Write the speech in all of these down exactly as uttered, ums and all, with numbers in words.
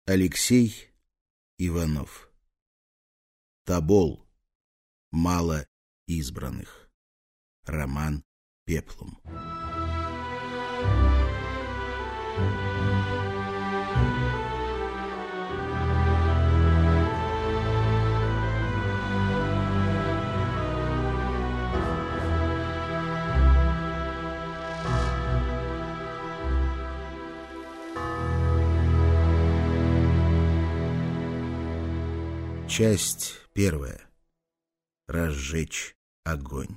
Алексей Иванов. Тобол. Мало избранных. Роман пеплум. Часть первая. Разжечь огонь.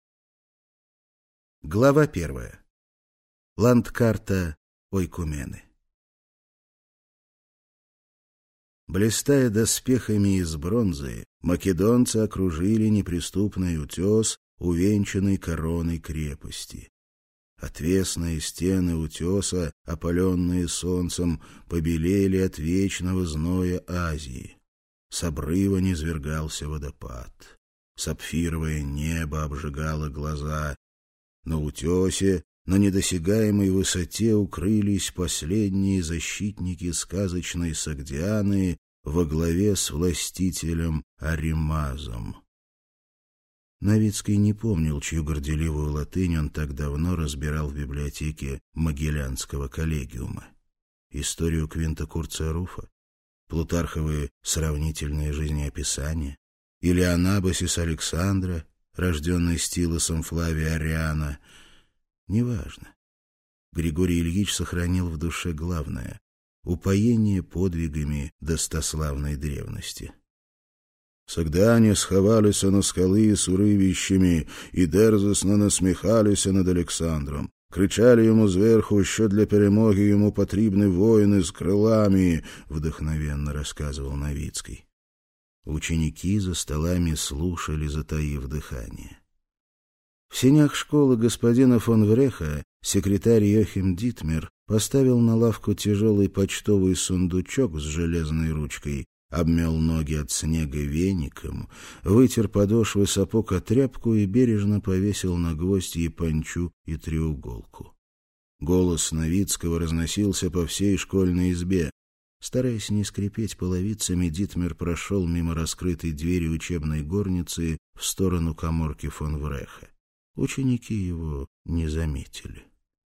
Глава первая. Ландкарта Ойкумены. Блистая доспехами из бронзы, македонцы окружили неприступный утес, увенчанный короной крепости. Отвесные стены утеса, опаленные солнцем, побелели от вечного зноя Азии. С обрыва низвергался водопад. Сапфировое небо обжигало глаза. На утесе, на недосягаемой высоте укрылись последние защитники сказочной Согдианы во главе с властителем Аримазом. Новицкий не помнил, чью горделивую латынь он так давно разбирал в библиотеке Могилянского коллегиума. Историю Квинта Курция Руфа? Плутарховые сравнительные жизнеописания, или Анабасис Александра, рожденный Стилосом Флавия Ариана. Неважно. Григорий Ильич сохранил в душе главное — упоение подвигами достославной древности. «Согдане сховалися на скалы с урывищами и дерзостно насміхалися над Александром. Кричали ему зверху, що для перемоги ему потрібні воїни з крилами», — вдохновенно рассказывал Новицкий. Ученики за столами слушали, затаив дыхание. В сенях школы господина фон Вреха секретарь Йохим Дитмер поставил на лавку тяжелый почтовый сундучок с железной ручкой, обмел ноги от снега веником, вытер подошвы сапог о тряпку и бережно повесил на гвоздь япончу и треуголку. Голос Новицкого разносился по всей школьной избе. Стараясь не скрипеть половицами, Дитмер прошел мимо раскрытой двери учебной горницы в сторону каморки фон Вреха. Ученики его не заметили.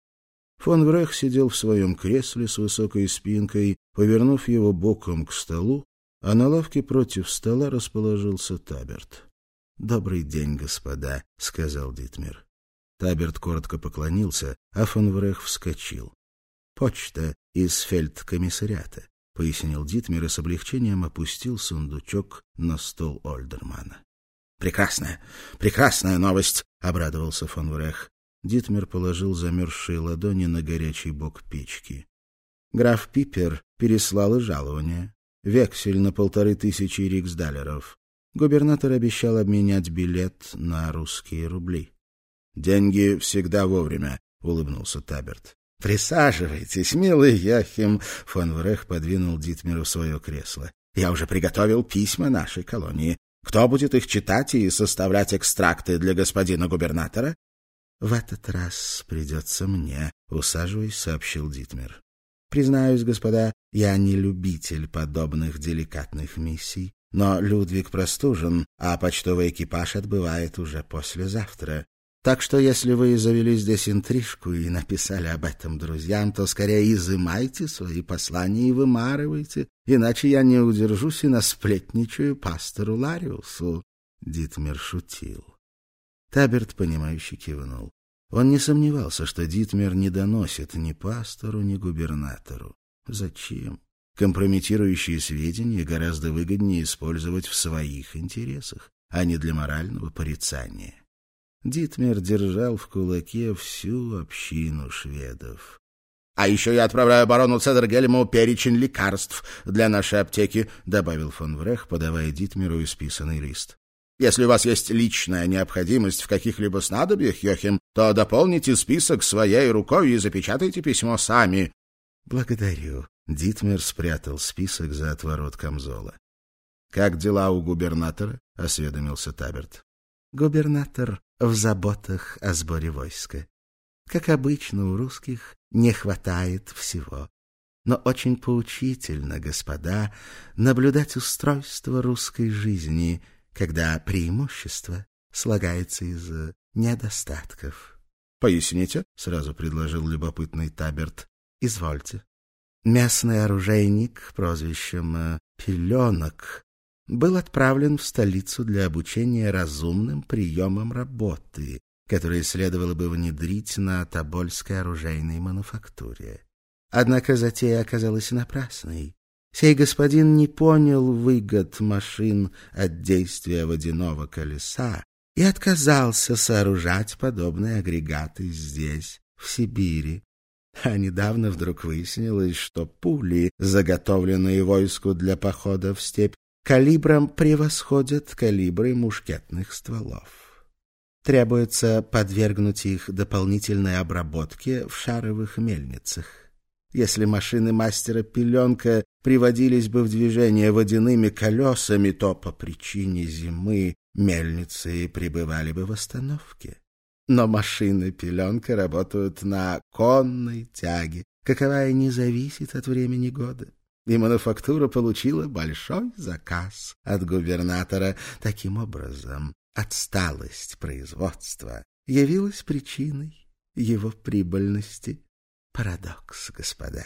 Фон Врех сидел в своем кресле с высокой спинкой, повернув его боком к столу, а на лавке против стола расположился Таберт. «Добрый день, господа», — сказал Дитмер. Таберт коротко поклонился, а фон Врех вскочил. «Почта из фельдкомиссариата», — пояснил Дитмер и с облегчением опустил сундучок на стол Ольдермана. «Прекрасная, прекрасная новость», — обрадовался фон Врех. Дитмер положил замерзшие ладони на горячий бок печки. «Граф Пипер переслал и жалование. Вексель на полторы тысячи риксдалеров. Губернатор обещал обменять билет на русские рубли». «Деньги всегда вовремя», — улыбнулся Таберт. «Присаживайтесь, милый Йохим», — фон Врех подвинул Дитмеру свое кресло. «Я уже приготовил письма нашей колонии. Кто будет их читать и составлять экстракты для господина губернатора?» «В этот раз придется мне», — усаживаясь, сообщил Дитмер. «Признаюсь, господа, я не любитель подобных деликатных миссий, но Людвиг простужен, а почтовый экипаж отбывает уже послезавтра. Так что если вы завели здесь интрижку и написали об этом друзьям, то скорее изымайте свои послания и вымарывайте, иначе я не удержусь и насплетничаю пастору Лариусу». Дитмер шутил. Таберт, понимающе кивнул. Он не сомневался, что Дитмер не доносит ни пастору, ни губернатору. Зачем? Компрометирующие сведения гораздо выгоднее использовать в своих интересах, а не для морального порицания. Дитмер держал в кулаке всю общину шведов. «А еще я отправляю барону Цедергельму перечень лекарств для нашей аптеки», — добавил фон Врех, подавая Дитмеру исписанный лист. «Если у вас есть личная необходимость в каких-либо снадобьях, Йохим, то дополните список своей рукой и запечатайте письмо сами». «Благодарю». Дитмер спрятал список за отворот камзола. «Как дела у губернатора?» — осведомился Таберт. «Губернатор в заботах о сборе войска. Как обычно, у русских не хватает всего. но очень поучительно, господа, наблюдать устройство русской жизни, когда преимущество слагается из недостатков. — Поясните, — сразу предложил любопытный Таберт. — Извольте. Местный оружейник прозвищем Пеленок был отправлен в столицу для обучения разумным приемам работы, которые следовало бы внедрить на тобольской оружейной мануфактуре. Однако затея оказалась напрасной. Сей господин не понял выгод машин от действия водяного колеса и отказался сооружать подобные агрегаты здесь, в Сибири. А недавно вдруг выяснилось, что пули, заготовленные войску для похода в степь, калибром превосходят калибры мушкетных стволов. Требуется подвергнуть их дополнительной обработке в шаровых мельницах. Если машины мастера Пеленка приводились бы в движение водяными колесами, то по причине зимы мельницы пребывали бы в остановке. Но машины Пеленка работают на конной тяге, каковая не зависит от времени года. И мануфактура получила большой заказ от губернатора. Таким образом, отсталость производства явилась причиной его прибыльности. Парадокс, господа.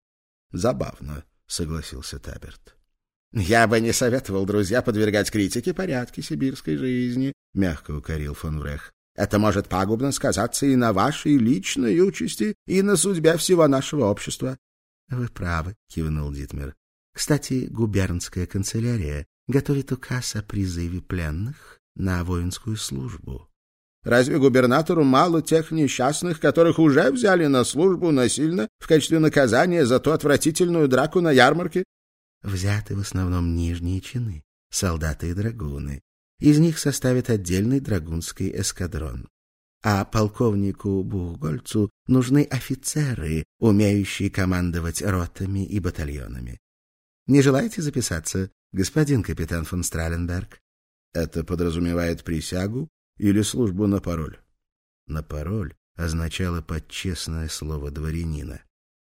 — Забавно, — согласился Таберт. — Я бы не советовал, друзья, подвергать критике порядки сибирской жизни, — мягко укорил фон Врех. — Это может пагубно сказаться и на вашей личной участи, и на судьбе всего нашего общества. — Вы правы, — кивнул Дитмер. — Кстати, губернская канцелярия готовит указ о призыве пленных на воинскую службу. — Разве губернатору мало тех несчастных, которых уже взяли на службу насильно в качестве наказания за ту отвратительную драку на ярмарке? — Взяты в основном нижние чины, солдаты и драгуны. Из них составят отдельный драгунский эскадрон. А полковнику Бухгольцу нужны офицеры, умеющие командовать ротами и батальонами. Не желаете записаться, господин капитан фон Страленберг? Это подразумевает присягу или службу на пароль? На пароль означало подчестное слово дворянина.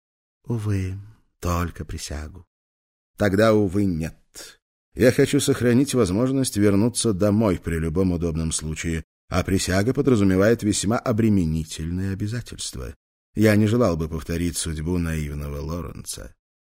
Увы, только присягу. Тогда, увы, нет. Я хочу сохранить возможность вернуться домой при любом удобном случае, а присяга подразумевает весьма обременительные обязательства. Я не желал бы повторить судьбу наивного Лоренца.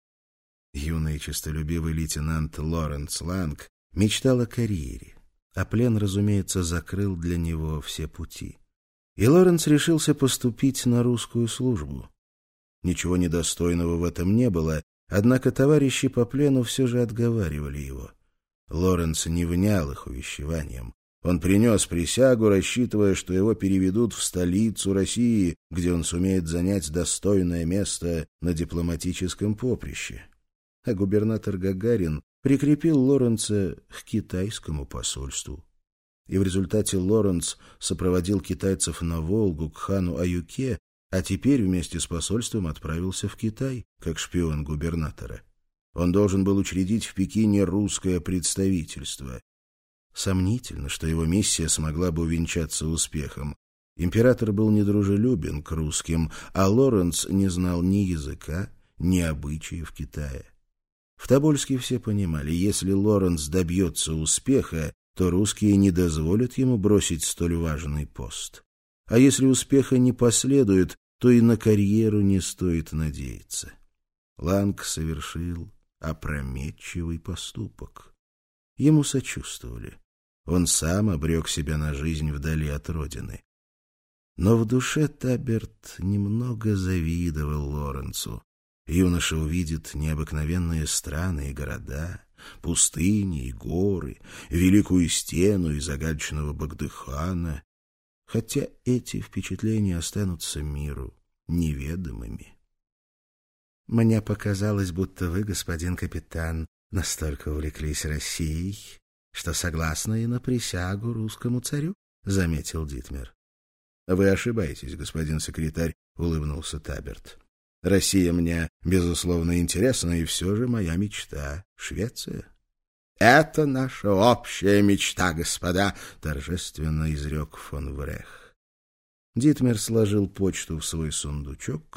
Юный и честолюбивый лейтенант Лоренц Ланг мечтал о карьере, а плен, разумеется, закрыл для него все пути. И Лоренц решился поступить на русскую службу. Ничего недостойного в этом не было, однако товарищи по плену все же отговаривали его. Лоренц не внял их увещеваниям. Он принес присягу, рассчитывая, что его переведут в столицу России, где он сумеет занять достойное место на дипломатическом поприще. А губернатор Гагарин прикрепил Лоренца к китайскому посольству. И в результате Лоренц сопроводил китайцев на Волгу к хану Аюке, а теперь вместе с посольством отправился в Китай, как шпион губернатора. Он должен был учредить в Пекине русское представительство. Сомнительно, что его миссия смогла бы увенчаться успехом. Император был недружелюбен к русским, а Лоренц не знал ни языка, ни обычаев Китая. В Тобольске все понимали, если Лоренц добьется успеха, то русские не дозволят ему бросить столь важный пост. А если успеха не последует, то и на карьеру не стоит надеяться. Ланг совершил опрометчивый поступок. Ему сочувствовали. Он сам обрек себя на жизнь вдали от родины. Но в душе Таберт немного завидовал Лоренцу. Юноша увидит необыкновенные страны и города, пустыни и горы, великую стену и загадочного Багдыхана, хотя эти впечатления останутся миру неведомыми. Мне показалось, будто вы, господин капитан, настолько увлеклись Россией, что согласны и на присягу русскому царю, — заметил Дитмер. — Вы ошибаетесь, господин секретарь, — улыбнулся Таберт. — Россия мне, безусловно, интересна, и все же моя мечта — Швеция. — Это наша общая мечта, господа, — торжественно изрек фон Врех. Дитмер сложил почту в свой сундучок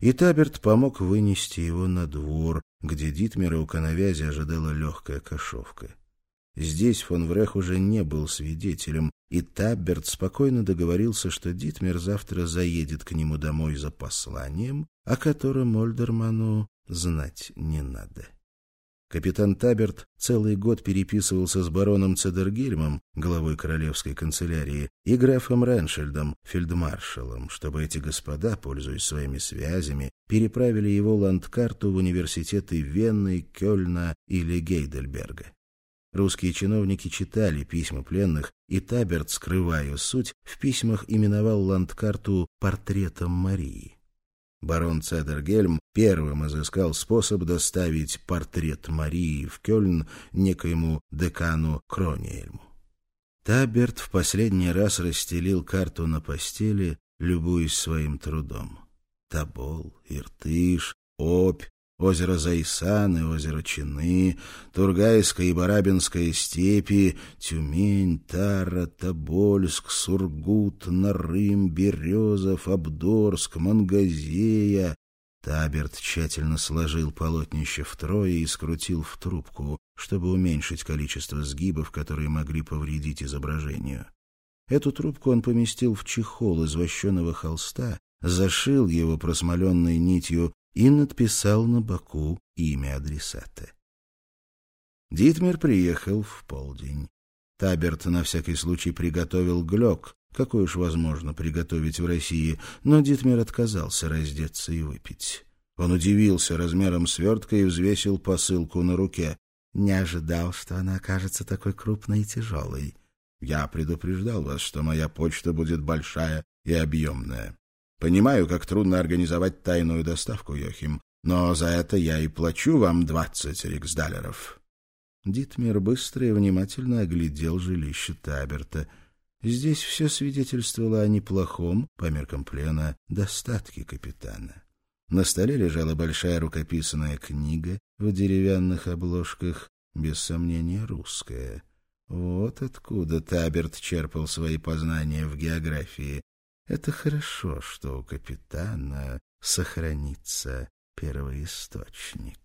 и Таберт помог вынести его на двор, где Дитмера у коновязи ожидала легкая кошовка. Здесь фон Врех уже не был свидетелем, и Таберт спокойно договорился, что Дитмер завтра заедет к нему домой за посланием, о котором Ольдерману знать не надо. Капитан Таберт целый год переписывался с бароном Цедергельмом, главой королевской канцелярии, и графом Реншельдом, фельдмаршалом, чтобы эти господа, пользуясь своими связями, переправили его ландкарту в университеты Вены, Кёльна или Гейдельберга. Русские чиновники читали письма пленных, и Таберт, скрывая суть, в письмах именовал ландкарту «портретом Марии». Барон Цедергельм первым изыскал способ доставить портрет Марии в Кёльн некоему декану Крониэльму. Таберт в последний раз расстелил карту на постели, любуясь своим трудом. Тобол, Иртыш, Обь, озеро Зайсан и озеро Чины, Тургайская и Барабинская степи, Тюмень, Тара, Тобольск, Сургут, Нарым, Березов, Абдорск, Мангазея. Таберт тщательно сложил полотнище втрое и скрутил в трубку, чтобы уменьшить количество сгибов, которые могли повредить изображению. Эту трубку он поместил в чехол из вощеного холста, зашил его просмоленной нитью и надписал на боку имя адресата. Дитмер приехал в полдень. Таберт на всякий случай приготовил глёк, какой уж возможно приготовить в России, но Дитмер отказался раздеться и выпить. Он удивился размером свертка и взвесил посылку на руке. Не ожидал, что она окажется такой крупной и тяжелой. Я предупреждал вас, что моя почта будет большая и объемная. Понимаю, как трудно организовать тайную доставку, Йохим, но за это я и плачу вам двадцать риксдалеров. Дитмер быстро и внимательно оглядел жилище Таберта. Здесь все свидетельствовало о неплохом, по меркам плена, достатке капитана. На столе лежала большая рукописная книга в деревянных обложках, без сомнения русская. Вот откуда Таберт черпал свои познания в географии. Это хорошо, что у капитана сохранится первоисточник.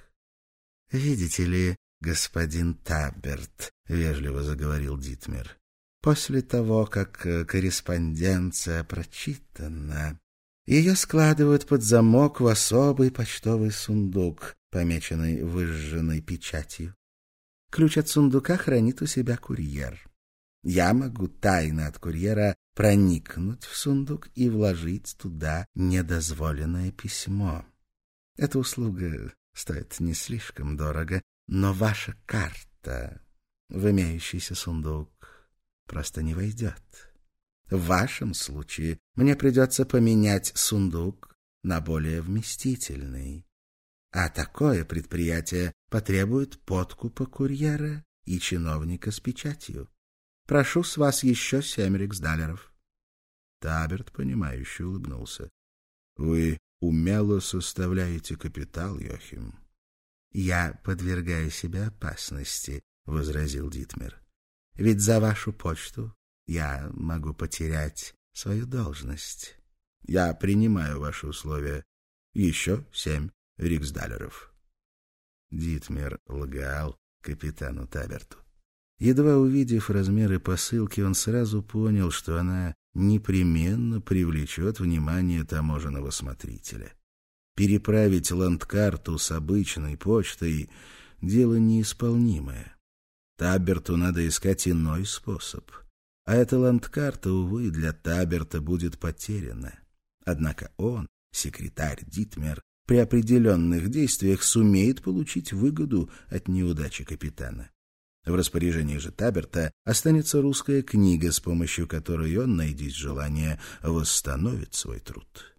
— Видите ли, господин Таберт, — вежливо заговорил Дитмер, — после того, как корреспонденция прочитана, ее складывают под замок в особый почтовый сундук, помеченный выжженной печатью. Ключ от сундука хранит у себя курьер. Я могу тайно от курьера проникнуть в сундук и вложить туда недозволенное письмо. Эта услуга стоит не слишком дорого, но ваша карта в имеющийся сундук просто не войдет. В вашем случае мне придется поменять сундук на более вместительный. А такое предприятие потребует подкупа курьера и чиновника с печатью. Прошу с вас еще семь риксдалеров. Таберт, понимающе улыбнулся. — Вы умело составляете капитал, Йохим. — Я подвергаю себя опасности, — возразил Дитмер. — Ведь за вашу почту я могу потерять свою должность. Я принимаю ваши условия. Еще семь риксдалеров. Дитмер лгал капитану Таберту. Едва увидев размеры посылки, он сразу понял, что она непременно привлечет внимание таможенного смотрителя. Переправить ландкарту с обычной почтой — дело неисполнимое. Таберту надо искать иной способ. А эта ландкарта, увы, для Таберта будет потеряна. Однако он, секретарь Дитмер, при определенных действиях сумеет получить выгоду от неудачи капитана. В распоряжении же Таберта останется русская книга, с помощью которой он, найдись желание, восстановит свой труд.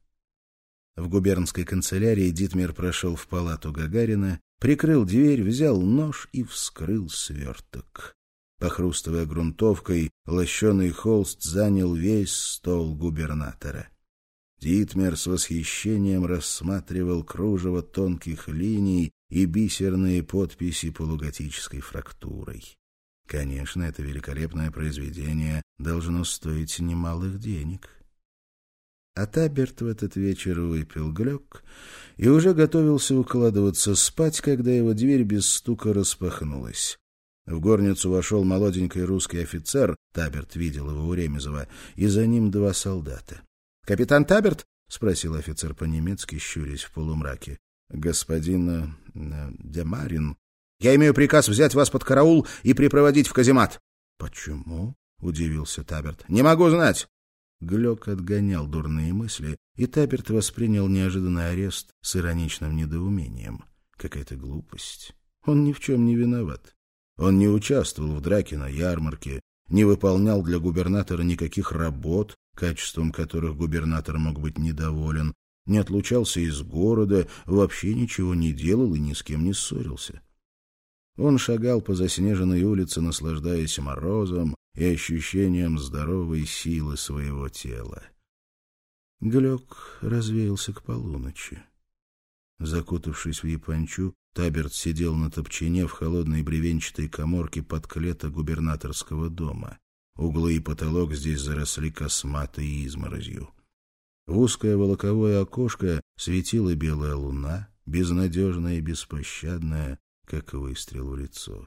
В губернской канцелярии Дитмер прошел в палату Гагарина, прикрыл дверь, взял нож и вскрыл сверток. Похрустывая грунтовкой, лощеный холст занял весь стол губернатора. Дитмер с восхищением рассматривал кружево тонких линий и бисерные подписи полуготической фрактурой. Конечно, это великолепное произведение должно стоить немалых денег. А Таберт в этот вечер выпил глёк и уже готовился укладываться спать, когда его дверь без стука распахнулась. В горницу вошел молоденький русский офицер, Таберт видел его у Ремезова, и за ним два солдата. — Капитан Таберт? — спросил офицер по-немецки, щурясь в полумраке. — Господин э, Демарин. — Я имею приказ взять вас под караул и припроводить в каземат. — Почему? — удивился Таберт. — Не могу знать. Глёк отгонял дурные мысли, и Таберт воспринял неожиданный арест с ироничным недоумением. Какая-то глупость. Он ни в чем не виноват. Он не участвовал в драке на ярмарке, не выполнял для губернатора никаких работ, качеством которых губернатор мог быть недоволен, не отлучался из города, вообще ничего не делал и ни с кем не ссорился. Он шагал по заснеженной улице, наслаждаясь морозом и ощущением здоровой силы своего тела. Глёк развеялся к полуночи. Закутавшись в япончу, Таберт сидел на топчине в холодной бревенчатой каморке под клета губернаторского дома. Углы и потолок здесь заросли косматой изморозью. В узкое волоковое окошко светила белая луна, безнадежная и беспощадная, как выстрел в лицо.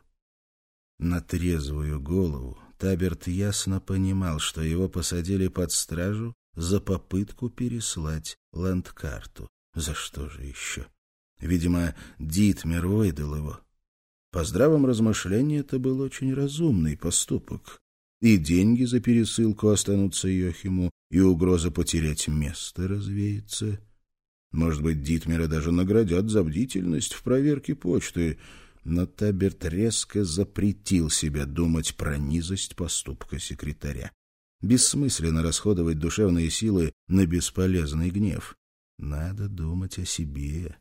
На трезвую голову Таберт ясно понимал, что его посадили под стражу за попытку переслать ландкарту. За что же еще? Видимо, Дитмер выдал его. По здравом размышлении это был очень разумный поступок. И деньги за пересылку останутся Йохиму, и угроза потерять место развеется. Может быть, Дитмера даже наградят за бдительность в проверке почты, но Таберт резко запретил себе думать про низость поступка секретаря. Бессмысленно расходовать душевные силы на бесполезный гнев. Надо думать о себе.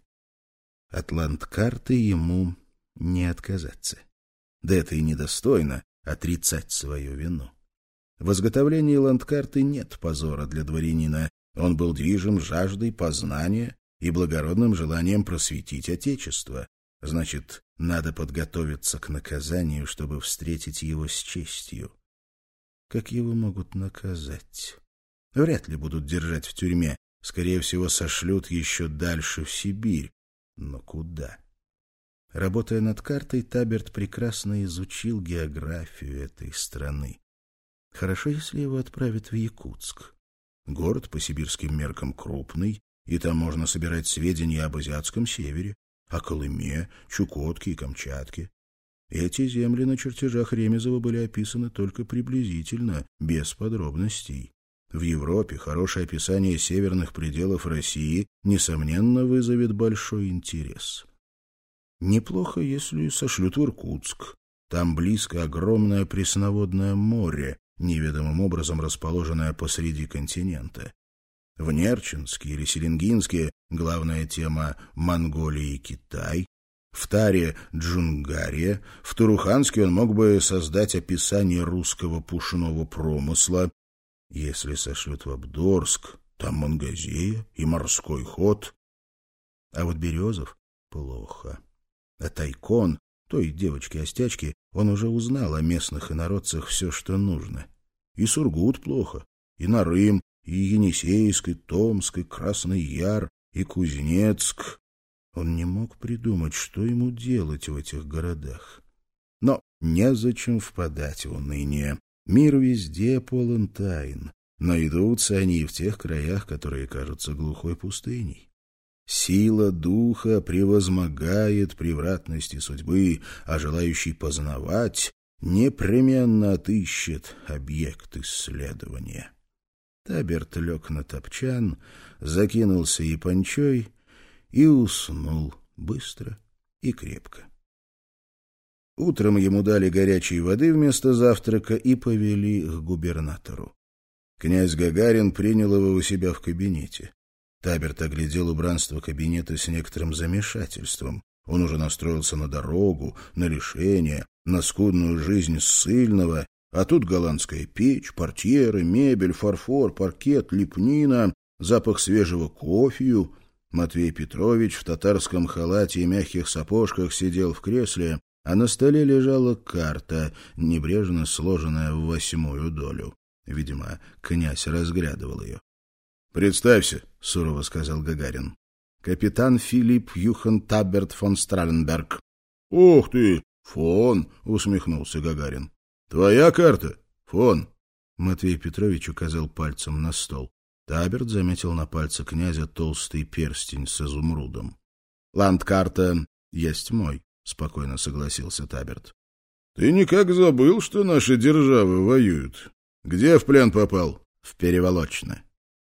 От ландкарты ему не отказаться. Да это и недостойно отрицать свою вину. В изготовлении ландкарты нет позора для дворянина. Он был движим жаждой познания и благородным желанием просветить Отечество. Значит, надо подготовиться к наказанию, чтобы встретить его с честью. Как его могут наказать? Вряд ли будут держать в тюрьме. Скорее всего, сошлют еще дальше в Сибирь. Но куда? Работая над картой, Таберт прекрасно изучил географию этой страны. Хорошо, если его отправят в Якутск. Город по сибирским меркам крупный, и там можно собирать сведения об азиатском севере, о Колыме, Чукотке и Камчатке. Эти земли на чертежах Ремезова были описаны только приблизительно, без подробностей. В Европе хорошее описание северных пределов России, несомненно, вызовет большой интерес. Неплохо, если сошлют в Иркутск. Там близко огромное пресноводное море, неведомым образом расположенное посреди континента. В Нерчинске или Селенгинске главная тема Монголия и Китай. В Таре — Джунгария. В Туруханске он мог бы создать описание русского пушного промысла. Если сошлют в Абдорск, там Мангазея и морской ход. А вот Березов — плохо. А Тайкон, той девочке-остячке, он уже узнал о местных инородцах все, что нужно. И Сургут плохо, и Нарым, и Енисейск, и Томск, и Красный Яр, и Кузнецк. Он не мог придумать, что ему делать в этих городах. Но незачем впадать в уныние. Мир везде полон тайн. Найдутся они и в тех краях, которые кажутся глухой пустыней. Сила духа превозмогает превратности судьбы, а желающий познавать непременно отыщет объект исследования. Таберт лег на топчан, закинулся япончой и уснул быстро и крепко. Утром ему дали горячей воды вместо завтрака и повели к губернатору. Князь Гагарин принял его у себя в кабинете. Таберт оглядел убранство кабинета с некоторым замешательством. Он уже настроился на дорогу, на лишение, на скудную жизнь ссыльного, а тут голландская печь, портьеры, мебель, фарфор, паркет, лепнина, запах свежего кофею. Матвей Петрович в татарском халате и мягких сапожках сидел в кресле, а на столе лежала карта, небрежно сложенная в восьмую долю. Видимо, князь разглядывал ее. — Представься, — сурово сказал Гагарин. — Капитан Филипп Юхан Таберт фон Страленберг. — Ух ты, фон, — усмехнулся Гагарин. — Твоя карта, фон. Матвей Петрович указал пальцем на стол. Таберт заметил на пальце князя толстый перстень с изумрудом. — Ландкарта есть мой, — спокойно согласился Таберт. — Ты никак забыл, что наши державы воюют? Где в плен попал? — В Переволочно.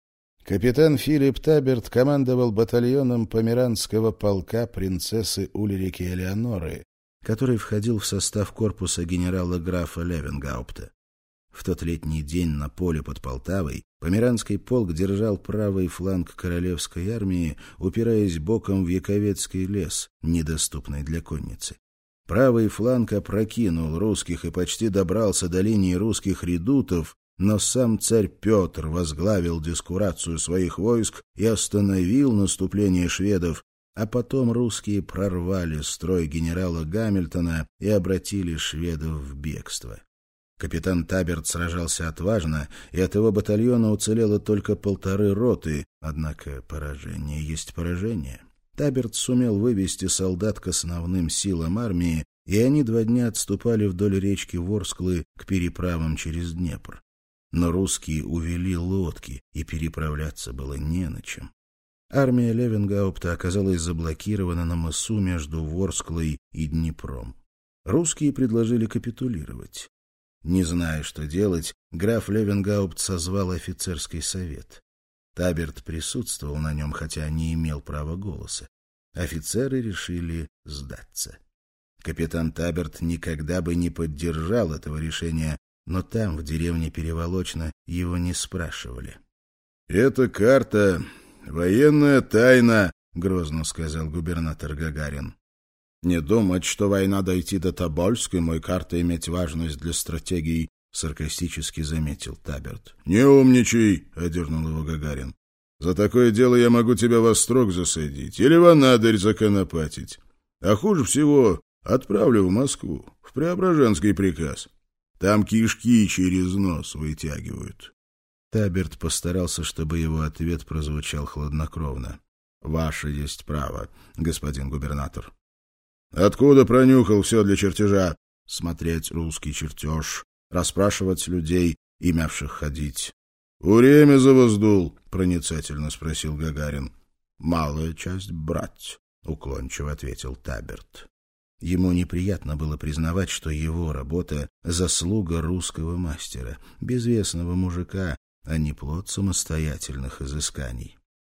Капитан Филипп Таберт командовал батальоном померанского полка принцессы Ульрики Элеоноры, который входил в состав корпуса генерала-графа Левенгаупта. В тот летний день на поле под Полтавой померанский полк держал правый фланг королевской армии, упираясь боком в Яковецкий лес, недоступный для конницы. Правый фланг опрокинул русских и почти добрался до линии русских редутов, но сам царь Петр возглавил дискурацию своих войск и остановил наступление шведов, а потом русские прорвали строй генерала Гамильтона и обратили шведов в бегство. Капитан Таберт сражался отважно, и от его батальона уцелело только полторы роты, однако поражение есть поражение. Таберт сумел вывести солдат к основным силам армии, и они два дня отступали вдоль речки Ворсклы к переправам через Днепр. Но русские увели лодки, и переправляться было не на чем. Армия Левенгаупта оказалась заблокирована на мысу между Ворсклой и Днепром. Русские предложили капитулировать. Не зная, что делать, граф Левенгаупт созвал офицерский совет. Таберт присутствовал на нем, хотя не имел права голоса. Офицеры решили сдаться. Капитан Таберт никогда бы не поддержал этого решения, но там, в деревне Переволочно, его не спрашивали. — Это карта — военная тайна, — грозно сказал губернатор Гагарин. — Не думать, что война дойти до Тобольска, и мой карта иметь важность для стратегии, — саркастически заметил Таберт. — Не умничай, — одернул его Гагарин. — За такое дело я могу тебя во строк засадить или в анадырь законопатить. А хуже всего отправлю в Москву, в Преображенский приказ. Там кишки через нос вытягивают. Таберт постарался, чтобы его ответ прозвучал хладнокровно. — Ваше есть право, господин губернатор. — Откуда пронюхал все для чертежа? — Смотреть русский чертеж, расспрашивать людей, имявших ходить. — Время завоздул, — проницательно спросил Гагарин. — Малая часть брать, — уклончиво ответил Таберт. Ему неприятно было признавать, что его работа — заслуга русского мастера, безвестного мужика, а не плод самостоятельных изысканий.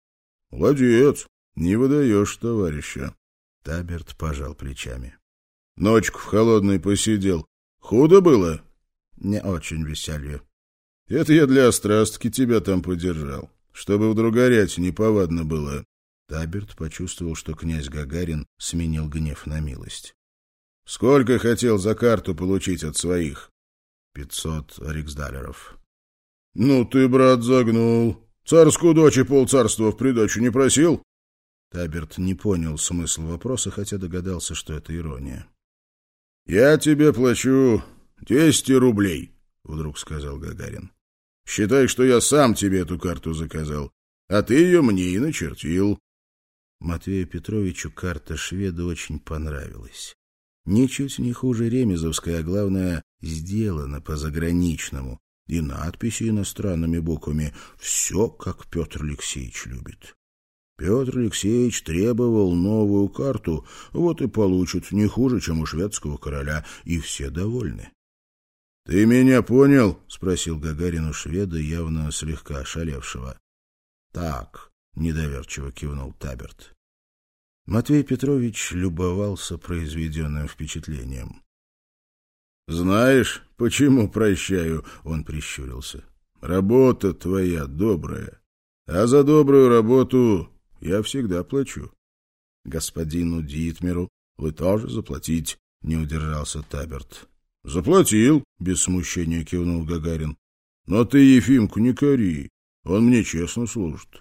— Молодец, не выдаешь товарища. Таберт пожал плечами. — Ночку в холодной посидел. Худо было? — Не очень веселье. — Это я для острастки тебя там подержал, чтобы вдруг горять неповадно было. Таберт почувствовал, что князь Гагарин сменил гнев на милость. — Сколько хотел за карту получить от своих? — Пятьсот риксдалеров. — Ну ты, брат, загнул. Царскую дочь и полцарства в придачу не просил? Таберт не понял смысл вопроса, хотя догадался, что это ирония. — Я тебе плачу двести рублей, — вдруг сказал Гагарин. — Считай, что я сам тебе эту карту заказал, а ты ее мне и начертил. Матвею Петровичу карта шведа очень понравилась. Ничуть не хуже ремезовской, а главное, сделана по-заграничному. И надписи иностранными буквами. Все, как Петр Алексеевич любит. Петр Алексеевич требовал новую карту, вот и получит не хуже, чем у шведского короля, и все довольны. — Ты меня понял? — спросил Гагарин у шведа, явно слегка ошалевшего. — Так, — недоверчиво кивнул Таберт. Матвей Петрович любовался произведенным впечатлением. — Знаешь, почему прощаю? — он прищурился. — Работа твоя добрая, а за добрую работу я всегда плачу. — Господину Дитмеру вы тоже заплатить, — не удержался Таберт. — Заплатил, — без смущения кивнул Гагарин. — Но ты Ефимку не кори, он мне честно служит.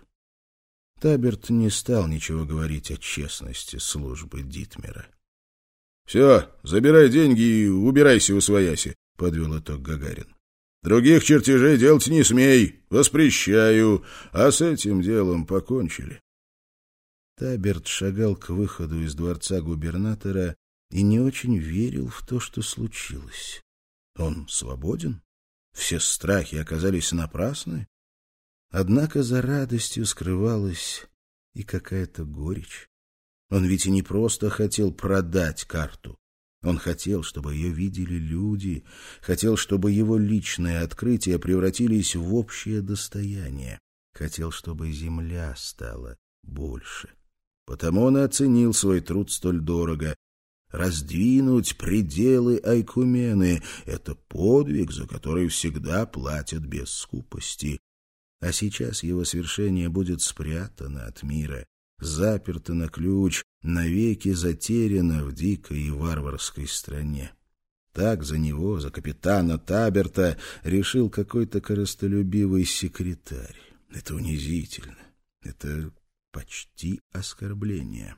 Таберт не стал ничего говорить о честности службы Дитмера. — Все, забирай деньги и убирайся усвояси, — подвел итог Гагарин. Других чертежей делать не смей, воспрещаю, а с этим делом покончили». Таберт шагал к выходу из дворца губернатора и не очень верил в то, что случилось. Он свободен? Все страхи оказались напрасны? Однако за радостью скрывалась и какая-то горечь. Он ведь и не просто хотел продать карту. Он хотел, чтобы ее видели люди, хотел, чтобы его личные открытия превратились в общее достояние, хотел, чтобы земля стала больше. Потому он и оценил свой труд столь дорого. Раздвинуть пределы Айкумены — это подвиг, за который всегда платят без скупости. А сейчас его свершение будет спрятано от мира, заперто на ключ, навеки затеряно в дикой и варварской стране. Так за него, за капитана Таберта, решил какой-то корыстолюбивый секретарь. Это унизительно. Это почти оскорбление.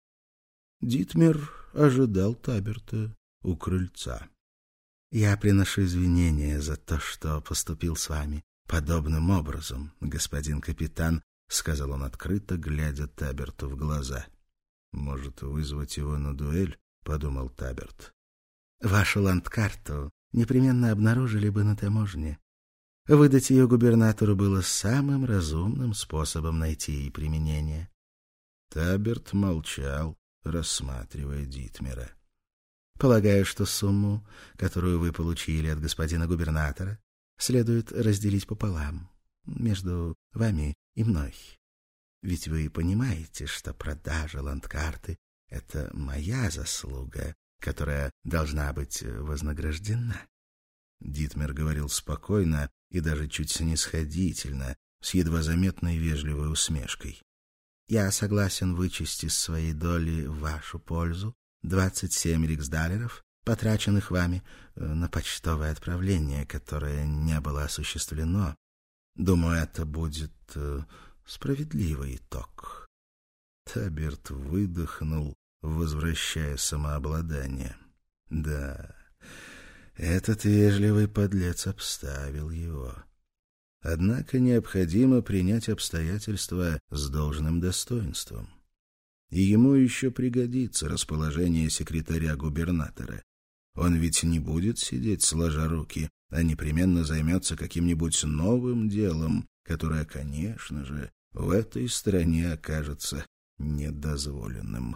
Дитмер ожидал Таберта у крыльца. «Я приношу извинения за то, что поступил с вами подобным образом, господин капитан», — сказал он открыто, глядя Таберту в глаза. «Может, вызвать его на дуэль?» — подумал Таберт. «Вашу ландкарту непременно обнаружили бы на таможне. Выдать ее губернатору было самым разумным способом найти ей применение». Таберт молчал, рассматривая Дитмера. «Полагаю, что сумму, которую вы получили от господина губернатора, следует разделить пополам между вами и мной. Ведь вы понимаете, что продажа ландкарты — это моя заслуга, которая должна быть вознаграждена». Дитмер говорил спокойно и даже чуть снисходительно, с едва заметной вежливой усмешкой. «Я согласен вычесть из своей доли в вашу пользу двадцать семь риксдалеров, потраченных вами на почтовое отправление, которое не было осуществлено. Думаю, это будет справедливый итог». Таберт выдохнул, возвращая самообладание. Да, этот вежливый подлец обставил его. Однако необходимо принять обстоятельства с должным достоинством. И ему еще пригодится расположение секретаря губернатора. Он ведь не будет сидеть сложа руки, а непременно займется каким-нибудь новым делом, которое, конечно же, в этой стране окажется недозволенным.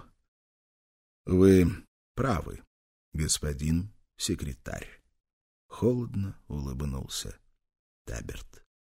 «Вы правы, господин секретарь», — холодно улыбнулся Таберт.